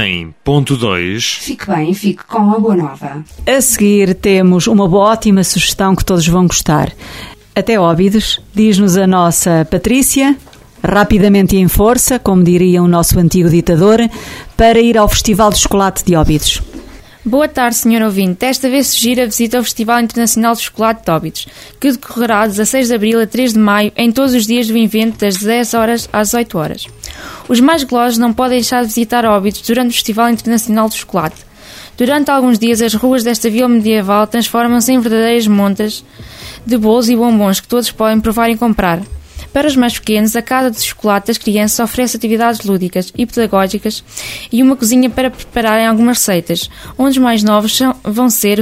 100.2. Fique bem, fique com a Boa Nova. A seguir temos uma ótima sugestão que todos vão gostar. Até Óbidos, diz-nos a nossa Patrícia, rapidamente e em força, como diria o nosso antigo ditador, para ir ao Festival de Chocolate de Óbidos. Boa tarde, Sr. ouvinte. Desta vez sugira a visita ao Festival Internacional de Chocolate de Óbidos, que decorrerá de 16 de abril a 3 de maio, em todos os dias do evento, das 10 horas às 18 horas. Os mais golosos não podem deixar de visitar Óbidos durante o Festival Internacional de Chocolate. Durante alguns dias, as ruas desta vila medieval transformam-se em verdadeiras montas de bolos e bombons que todos podem provar e comprar. Para os mais pequenos, a Casa de Chocolate das Crianças oferece atividades lúdicas e pedagógicas e uma cozinha para prepararem algumas receitas, onde os mais novos vão ser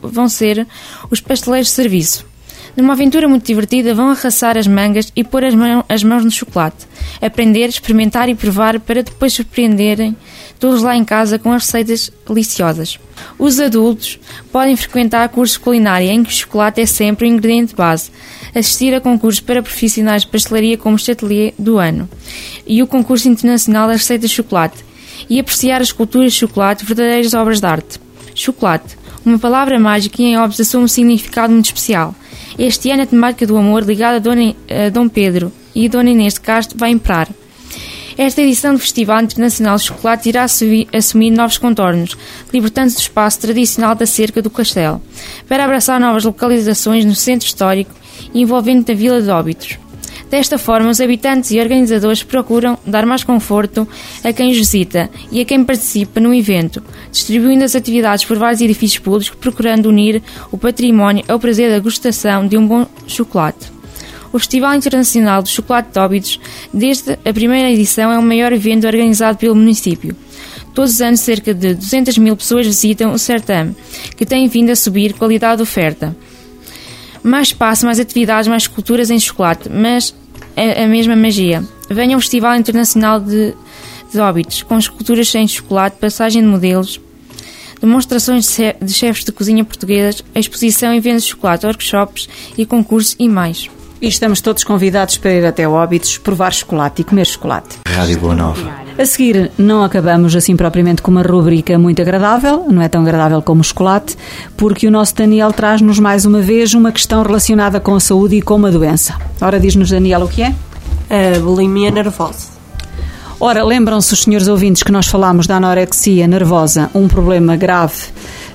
os pasteleiros de serviço. Numa aventura muito divertida, vão arraçar as mangas e pôr as mãos no chocolate, aprender, experimentar e provar para depois surpreenderem todos lá em casa com as receitas deliciosas. Os adultos podem frequentar cursos de culinária em que o chocolate é sempre o ingrediente base, assistir a concursos para profissionais de pastelaria como o Chatelier do Ano e o concurso internacional das receitas de chocolate e apreciar as esculturas de chocolate, verdadeiras obras de arte. Chocolate, uma palavra mágica e em Óbidos assume um significado muito especial. Este ano a temática do amor ligada a Dom Pedro e Dona Inês de Castro vai imperar. Esta edição do Festival Internacional de Chocolate irá assumir novos contornos, libertando-se do espaço tradicional da cerca do castelo, para abraçar novas localizações no centro histórico e envolvendo a Vila de Óbidos. Desta forma, os habitantes e organizadores procuram dar mais conforto a quem os visita e a quem participa no evento, distribuindo as atividades por vários edifícios públicos, procurando unir o património ao prazer da degustação de um bom chocolate. O Festival Internacional do Chocolate de Óbidos, desde a primeira edição, é o maior evento organizado pelo município. Todos os anos, cerca de 200 mil pessoas visitam o certame, que tem vindo a subir qualidade de oferta. Mais espaço, mais atividades, mais esculturas em chocolate, mas é a mesma magia. Venha ao Festival Internacional de Óbidos, com esculturas em chocolate, passagem de modelos, demonstrações de chefes de cozinha portuguesas, exposição e vendas de chocolate, workshops e concursos e mais. E estamos todos convidados para ir até Óbidos, provar chocolate e comer chocolate. Rádio Boa Nova. A seguir, não acabamos assim propriamente com uma rubrica muito agradável, não é tão agradável como o chocolate, porque o nosso Daniel traz-nos mais uma vez uma questão relacionada com a saúde e com uma doença. Ora, diz-nos, Daniel, o que é? A bulimia nervosa. Ora, lembram-se os senhores ouvintes que nós falámos da anorexia nervosa, um problema grave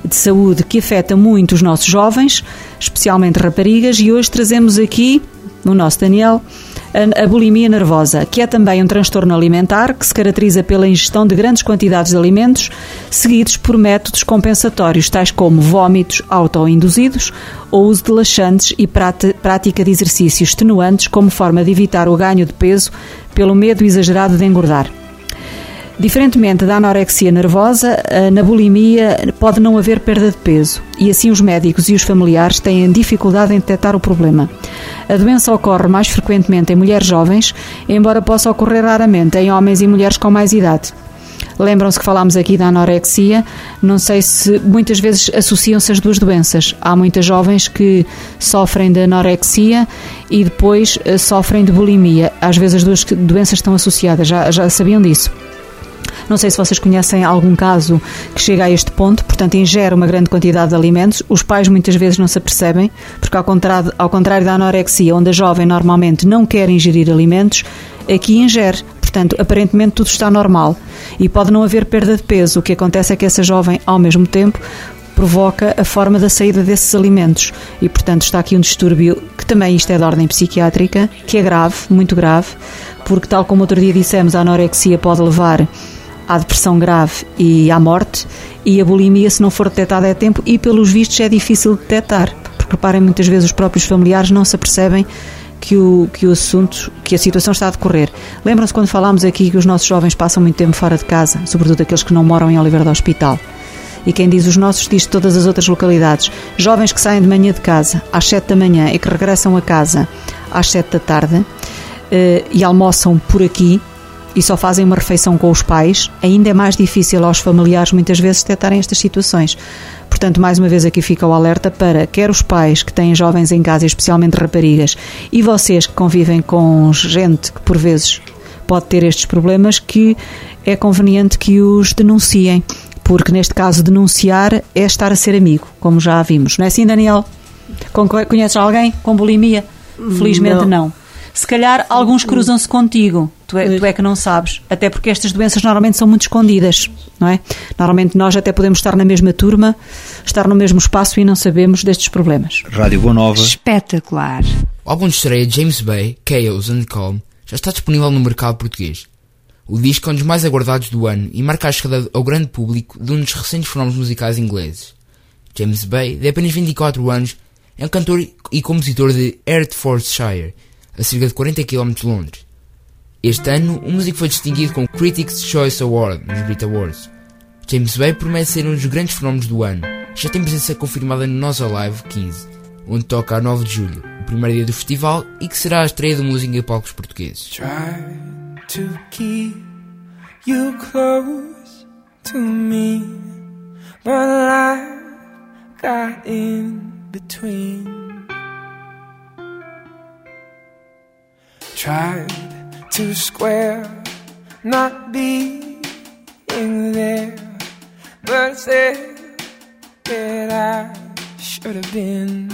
de saúde que afeta muito os nossos jovens, especialmente raparigas, e hoje trazemos aqui, no nosso Daniel, a bulimia nervosa, que é também um transtorno alimentar que se caracteriza pela ingestão de grandes quantidades de alimentos, seguidos por métodos compensatórios, tais como vômitos autoinduzidos ou uso de laxantes e prática de exercícios extenuantes como forma de evitar o ganho de peso pelo medo exagerado de engordar. Diferentemente da anorexia nervosa, na bulimia pode não haver perda de peso e assim os médicos e os familiares têm dificuldade em detectar o problema. A doença ocorre mais frequentemente em mulheres jovens, embora possa ocorrer raramente em homens e mulheres com mais idade. Lembram-se que falámos aqui da anorexia, não sei se muitas vezes associam-se as duas doenças. Há muitas jovens que sofrem de anorexia e depois sofrem de bulimia. Às vezes as duas doenças estão associadas, já sabiam disso. Não sei se vocês conhecem algum caso que chega a este ponto, portanto ingere uma grande quantidade de alimentos. Os pais muitas vezes não se apercebem, porque ao contrário da anorexia, onde a jovem normalmente não quer ingerir alimentos, aqui ingere. Portanto, aparentemente tudo está normal e pode não haver perda de peso. O que acontece é que essa jovem, ao mesmo tempo, provoca a forma da saída desses alimentos e, portanto, está aqui um distúrbio que também isto é de ordem psiquiátrica, que é grave, muito grave, porque tal como outro dia dissemos, a anorexia pode levar à depressão grave e à morte, e a bulimia, se não for detectada a tempo, e pelos vistos é difícil de detectar, porque reparem, muitas vezes os próprios familiares não se apercebem que o assunto, que a situação está a decorrer. Lembram-se quando falámos aqui que os nossos jovens passam muito tempo fora de casa, sobretudo aqueles que não moram em Oliveira do Hospital? E quem diz os nossos diz todas as outras localidades. Jovens que saem de manhã de casa às 7 da manhã e que regressam a casa às 7 da tarde e almoçam por aqui e só fazem uma refeição com os pais, ainda é mais difícil aos familiares muitas vezes detectarem estas situações. Portanto, mais uma vez aqui fica o alerta para quer os pais que têm jovens em casa, especialmente raparigas, e vocês que convivem com gente que por vezes pode ter estes problemas, que é conveniente que os denunciem, porque neste caso denunciar é estar a ser amigo, como já vimos. Não é assim, Daniel? Conheces alguém com bulimia? Felizmente não. Se calhar alguns cruzam-se contigo, tu é que não sabes, até porque estas doenças normalmente são muito escondidas, não é? Normalmente nós até podemos estar na mesma turma, estar no mesmo espaço e não sabemos destes problemas. Rádio Boa Nova. Espetacular. O álbum de estreia de James Bay, Chaos and Calm, já está disponível no mercado português. O disco é um dos mais aguardados do ano e marca a chegada ao grande público de um dos recentes fenómenos musicais ingleses. James Bay, de apenas 24 anos, é um cantor e compositor de Hertfordshire, a cerca de 40 km de Londres. Este ano, o músico foi distinguido com o Critics' Choice Award nos Brit Awards. James Bay promete ser um dos grandes fenómenos do ano. Já tem presença confirmada no Nós Alive 15, onde toca a 9 de julho, o primeiro dia do festival, e que será a estreia da música em palcos portugueses. Try to keep you close to me, but life got in between. Tried to square not being there, but it's there that I should have been.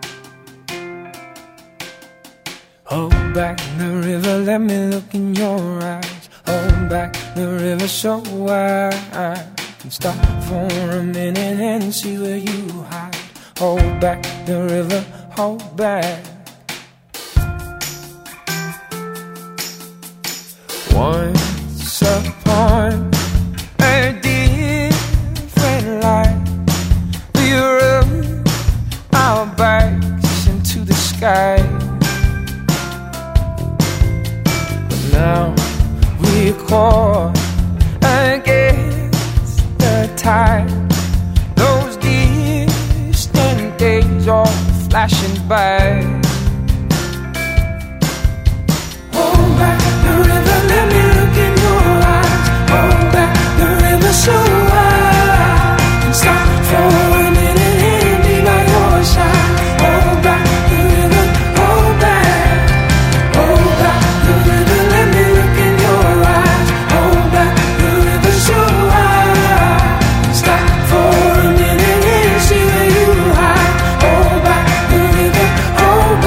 Hold back the river, let me look in your eyes. Hold back the river so I can stop for a minute and see where you hide. Hold back the river, hold back. Once upon a different life, we rode our bikes into the sky. But now we're caught against the tide. Those distant days are flashing by. Hold back the river, let me look in your eyes. Hold back the river so I can stop for a minute and be by your side. Hold back the river, hold back. Hold back the river, let me look in your eyes. Hold back the river so I can stop for a minute and see where you hide. Hold back the river, hold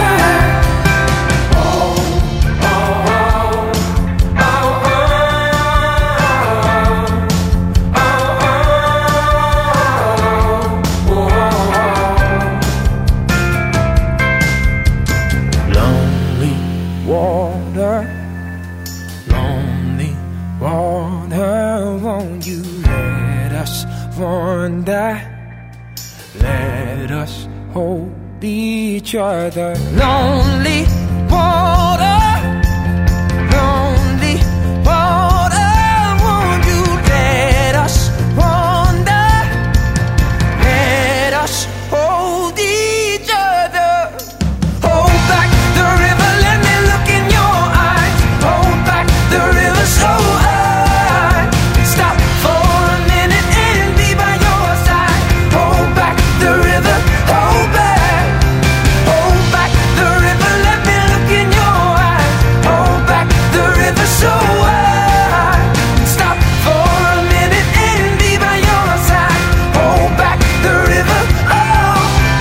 Let us hold each other. Lonely water, lonely water. Won't you let us wander? Let us hold each other. Hold back the river, let me look in your eyes. Hold back the river so high. Stop for a minute and be by your side. Hold back the river, hold back. Hold back the river, let me look in your eyes. Hold back the river so high. Stop for a minute and be by your side. Hold back the river, oh.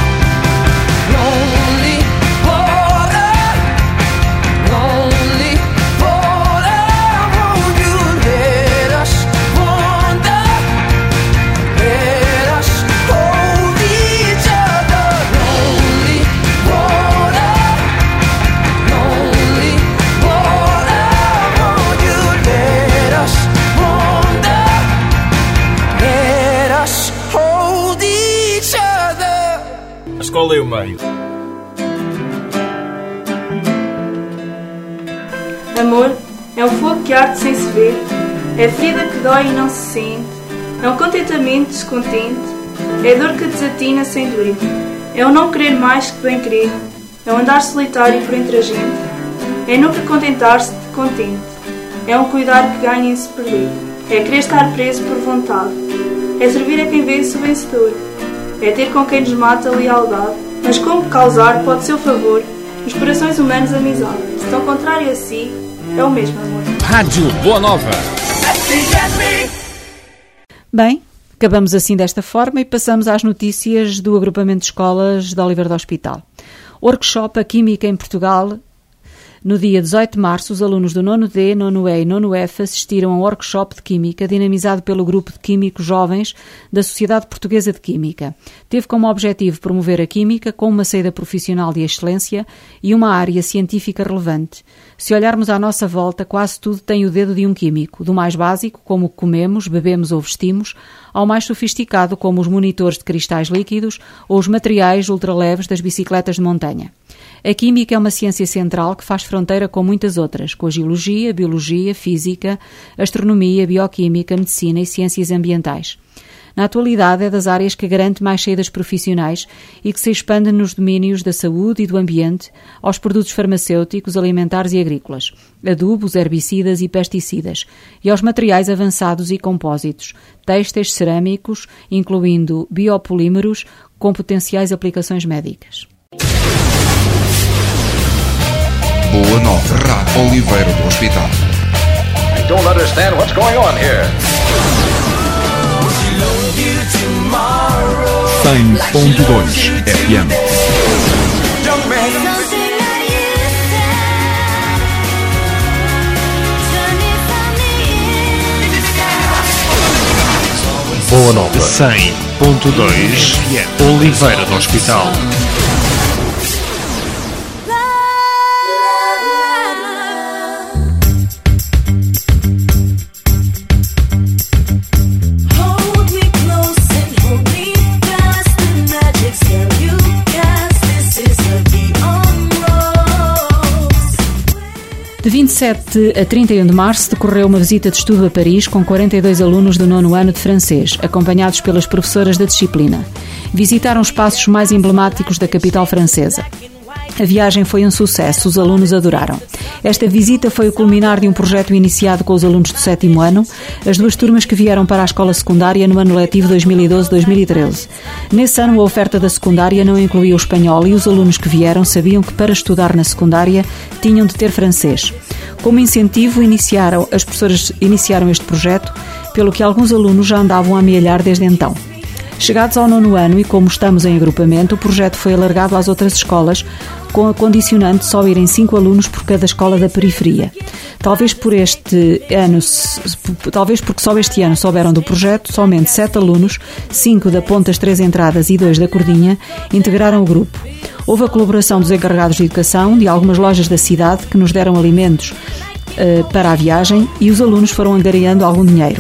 Lonely water, lonely water. Won't you let us wander? Let us hold each other. Lonely water, lonely water. Won't you let us wander? Let us hold each other. A escola e o meio. Amor é um fogo que arde sem se ver, é ferida que dói e não se sente, é um contentamento descontente, é dor que desatina sem doer, é um não querer mais que bem querer, é um andar solitário por entre a gente, é nunca contentar-se de contente, é um cuidar que ganha em se perder, é querer estar preso por vontade, é servir a quem vence o vencedor, é ter com quem nos mata a lealdade, mas como causar pode ser o favor, nos corações humanos amizade, se tão contrário a si, é o mesmo amor. Rádio Boa Nova. Bem, acabamos assim desta forma e passamos às notícias do agrupamento de escolas de Oliveira do Hospital. Workshop A Química em Portugal. No dia 18 de março, os alunos do 9D, 9E e 9F assistiram a um workshop de Química dinamizado pelo Grupo de Químicos Jovens da Sociedade Portuguesa de Química. Teve como objetivo promover a Química com uma saída profissional de excelência e uma área científica relevante. Se olharmos à nossa volta, quase tudo tem o dedo de um químico, do mais básico, como o que comemos, bebemos ou vestimos, ao mais sofisticado, como os monitores de cristais líquidos ou os materiais ultraleves das bicicletas de montanha. A química é uma ciência central que faz fronteira com muitas outras, com a geologia, biologia, física, astronomia, bioquímica, medicina e ciências ambientais. Na atualidade é das áreas que garante mais saídas profissionais e que se expande nos domínios da saúde e do ambiente, aos produtos farmacêuticos, alimentares e agrícolas, adubos, herbicidas e pesticidas, e aos materiais avançados e compósitos, têxteis, cerâmicos, incluindo biopolímeros, com potenciais aplicações médicas. Boa Nova, Rádio Oliveira do Hospital. I don't understand what's going on here. 100.2 FM. Boa Nova 100.2 Oliveira do Hospital. De 27 a 31 de março decorreu uma visita de estudo a Paris com 42 alunos do 9º ano de francês, acompanhados pelas professoras da disciplina. Visitaram os espaços mais emblemáticos da capital francesa. A viagem foi um sucesso, os alunos adoraram. Esta visita foi o culminar de um projeto iniciado com os alunos do 7º ano, as duas turmas que vieram para a escola secundária no ano letivo 2012-2013. Nesse ano, a oferta da secundária não incluía o espanhol e os alunos que vieram sabiam que para estudar na secundária tinham de ter francês. Como incentivo, as professoras iniciaram este projeto, pelo que alguns alunos já andavam a amealhar desde então. Chegados ao 9º ano e como estamos em agrupamento, o projeto foi alargado às outras escolas, com a condicionante de só irem 5 alunos por cada escola da periferia. Talvez porque só este ano souberam do projeto, somente 7 alunos, 5 da Pontas 3 Entradas e 2 da Cordinha, integraram o grupo. Houve a colaboração dos encarregados de educação, de algumas lojas da cidade que nos deram alimentos para a viagem e os alunos foram angariando algum dinheiro.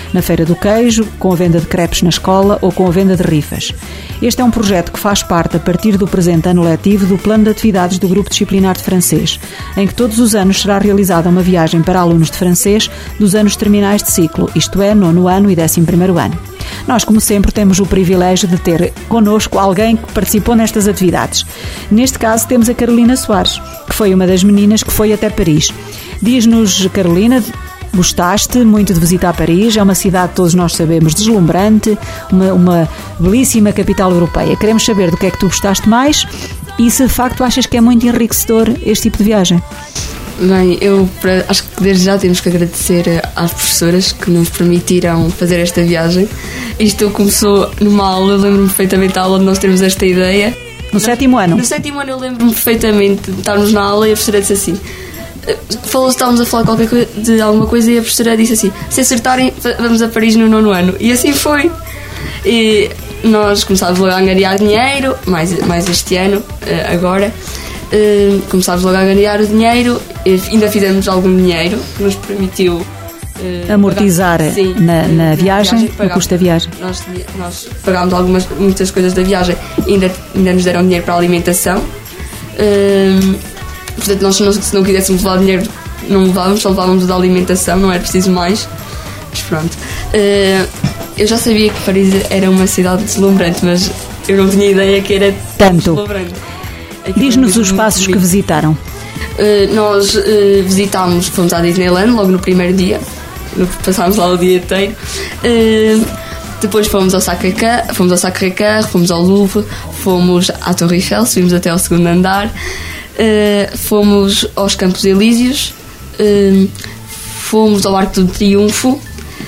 na Feira do Queijo, com a venda de crepes na escola ou com a venda de rifas. Este é um projeto que faz parte, a partir do presente ano letivo, do plano de atividades do Grupo Disciplinar de Francês, em que todos os anos será realizada uma viagem para alunos de francês dos anos terminais de ciclo, isto é, 9º ano e 11º ano. Nós, como sempre, temos o privilégio de ter connosco alguém que participou nestas atividades. Neste caso, temos a Carolina Soares, que foi uma das meninas que foi até Paris. Diz-nos, Carolina, gostaste muito de visitar Paris, é uma cidade, todos nós sabemos, deslumbrante, uma belíssima capital europeia. Queremos saber do que é que tu gostaste mais e se de facto achas que é muito enriquecedor este tipo de viagem. Bem, acho que desde já temos que agradecer às professoras que nos permitiram fazer esta viagem. Isto começou numa aula, eu lembro-me perfeitamente da aula onde nós temos esta ideia. No 7º ano? No 7º ano eu lembro-me perfeitamente de estarmos na aula e a professora disse assim, estávamos a falar de alguma coisa e a professora disse assim, se acertarem vamos a Paris no 9º ano. E assim foi. E nós começámos logo a angariar dinheiro, mais este ano, agora. Começámos logo a ganhar o dinheiro, ainda fizemos algum dinheiro que nos permitiu amortizar na viagem, o custo da viagem. Nós pagámos muitas coisas da viagem e ainda nos deram dinheiro para a alimentação. Portanto, nós se não quiséssemos levar dinheiro não levávamos, só levávamos da alimentação, não era preciso mais. Mas pronto. Eu já sabia que Paris era uma cidade deslumbrante, mas eu não tinha ideia que era tanto deslumbrante. Diz-nos os espaços que visitaram. Nós visitámos, fomos à Disneyland logo no primeiro dia, passámos lá o dia inteiro. Depois fomos ao Sacré-Cœur, fomos ao Louvre, fomos à Torre Eiffel, subimos até ao 2º andar, fomos aos Campos Elíseos, fomos ao Arco do Triunfo,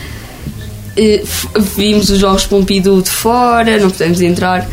vimos os Jogos Pompidou de fora, não pudemos entrar.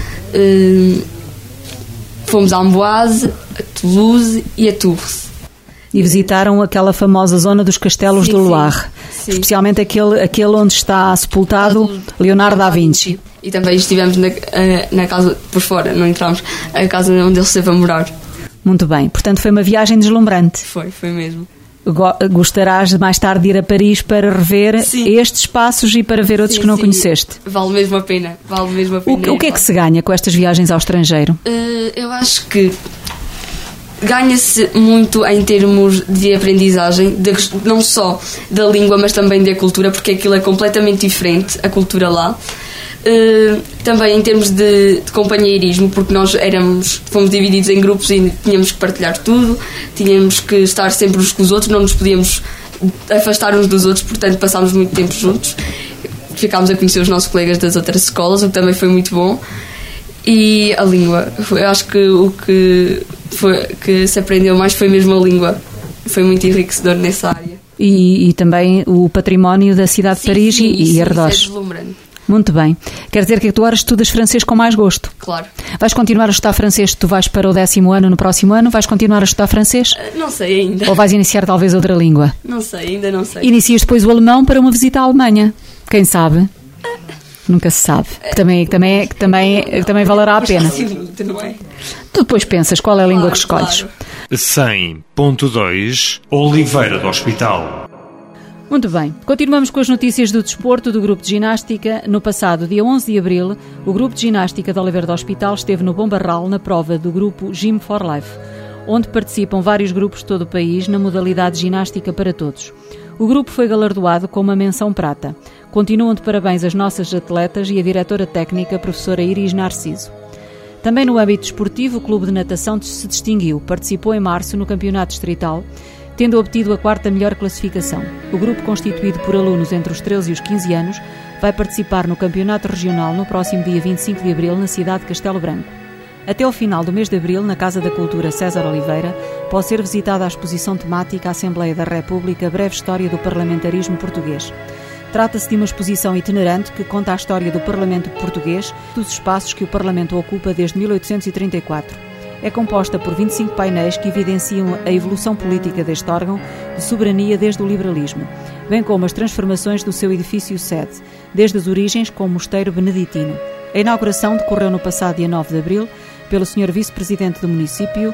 Fomos a Amboise, a Toulouse e a Tours. E visitaram aquela famosa zona dos castelos do Loire, especialmente aquele onde está sepultado Leonardo da Vinci. E também estivemos na casa por fora, não entramos, a casa onde ele esteve a morar. Muito bem, portanto foi uma viagem deslumbrante. Foi mesmo. Gostarás mais tarde de ir a Paris para rever estes espaços e para ver outros que não conheceste? Vale mesmo a pena. O que é que se ganha com estas viagens ao estrangeiro? Eu acho que ganha-se muito em termos de aprendizagem, não só da língua, mas também da cultura, porque aquilo é completamente diferente, a cultura lá. Também em termos de companheirismo, porque nós fomos divididos em grupos e tínhamos que partilhar tudo, tínhamos que estar sempre uns com os outros, não nos podíamos afastar uns dos outros, portanto passámos muito tempo juntos, ficámos a conhecer os nossos colegas das outras escolas, o que também foi muito bom. E a língua, eu acho que o que se aprendeu mais foi mesmo a língua, foi muito enriquecedor nessa área. E também o património da cidade de Paris e arredores. Isso é deslumbrante. Muito bem. Quer dizer que tu agora estudas francês com mais gosto? Claro. Vais continuar a estudar francês? Tu vais para o 10º ano no próximo ano? Vais continuar a estudar francês? Não sei ainda. Ou vais iniciar talvez outra língua? Não sei, ainda não sei. Inicias depois o alemão para uma visita à Alemanha? Quem sabe? Nunca se sabe. Que também valerá a pena. Muito, não é? Tu depois pensas qual é a língua que escolhes. 100.2 Oliveira do Hospital. Muito bem, continuamos com as notícias do desporto do Grupo de Ginástica. No passado dia 11 de abril, o Grupo de Ginástica de Oliveira do Hospital esteve no Bombarral na prova do grupo Gym for Life, onde participam vários grupos de todo o país na modalidade de ginástica para todos. O grupo foi galardoado com uma menção prata. Continuam de parabéns as nossas atletas e a diretora técnica, professora Iris Narciso. Também no âmbito desportivo, o Clube de Natação se distinguiu. Participou em março no Campeonato Distrital, tendo obtido a 4ª melhor classificação. O grupo, constituído por alunos entre os 13 e os 15 anos, vai participar no Campeonato Regional no próximo dia 25 de abril na cidade de Castelo Branco. Até ao final do mês de abril, na Casa da Cultura César Oliveira, pode ser visitada a exposição temática Assembleia da República, breve história do parlamentarismo português. Trata-se de uma exposição itinerante que conta a história do Parlamento português e dos espaços que o Parlamento ocupa desde 1834. É composta por 25 painéis que evidenciam a evolução política deste órgão de soberania desde o liberalismo, bem como as transformações do seu edifício-sede, desde as origens com o mosteiro beneditino. A inauguração decorreu no passado dia 9 de abril pelo Sr. Vice-Presidente do município,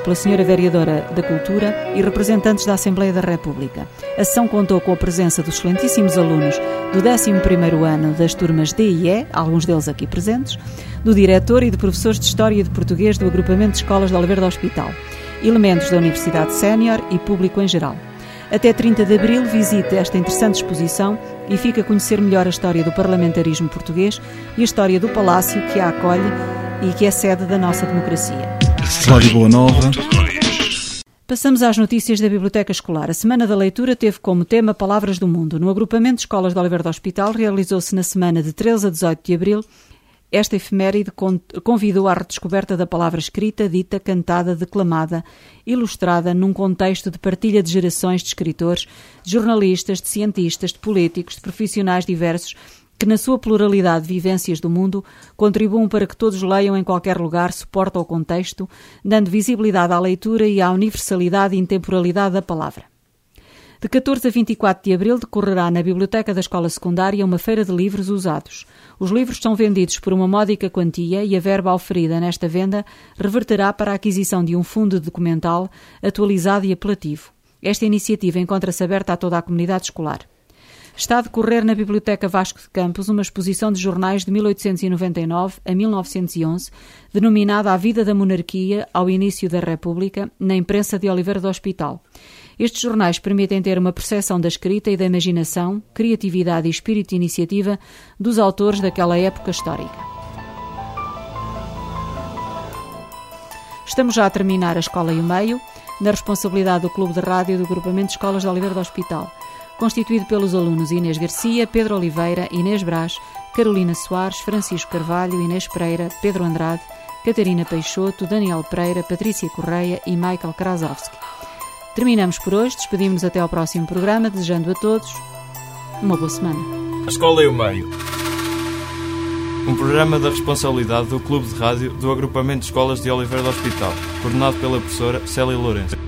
pela Sra. Vereadora da Cultura e representantes da Assembleia da República. A sessão contou com a presença dos excelentíssimos alunos do 11º ano das turmas D e E, alguns deles aqui presentes, do diretor e de professores de História e de Português do Agrupamento de Escolas de Oliveira do Hospital, elementos da Universidade Sénior e público em geral. Até 30 de abril visite esta interessante exposição e fica a conhecer melhor a história do parlamentarismo português e a história do palácio que a acolhe e que é sede da nossa democracia. Rádio Boa Nova. Passamos às notícias da Biblioteca Escolar. A Semana da Leitura teve como tema Palavras do Mundo. No agrupamento de escolas de Oliveira do Hospital realizou-se na semana de 13 a 18 de abril. Esta efeméride convidou à redescoberta da palavra escrita, dita, cantada, declamada, ilustrada num contexto de partilha de gerações de escritores, de jornalistas, de cientistas, de políticos, de profissionais diversos, que na sua pluralidade de vivências do mundo contribuam para que todos leiam em qualquer lugar, suporte ou contexto, dando visibilidade à leitura e à universalidade e intemporalidade da palavra. De 14 a 24 de abril decorrerá na Biblioteca da Escola Secundária uma feira de livros usados. Os livros são vendidos por uma módica quantia e a verba oferida nesta venda reverterá para a aquisição de um fundo documental atualizado e apelativo. Esta iniciativa encontra-se aberta a toda a comunidade escolar. Está a decorrer na Biblioteca Vasco de Campos uma exposição de jornais de 1899 a 1911, denominada A Vida da Monarquia ao Início da República, na imprensa de Oliveira do Hospital. Estes jornais permitem ter uma percepção da escrita e da imaginação, criatividade e espírito de iniciativa dos autores daquela época histórica. Estamos já a terminar a Escola e o Meio, na responsabilidade do Clube de Rádio do Agrupamento de Escolas de Oliveira do Hospital, constituído pelos alunos Inês Garcia, Pedro Oliveira, Inês Brás, Carolina Soares, Francisco Carvalho, Inês Pereira, Pedro Andrade, Catarina Peixoto, Daniel Pereira, Patrícia Correia e Michael Krasowski. Terminamos por hoje, despedimos-nos até ao próximo programa, desejando a todos uma boa semana. A Escola e o Meio. Um programa da responsabilidade do Clube de Rádio do Agrupamento de Escolas de Oliveira do Hospital, coordenado pela professora Célia Lourenço.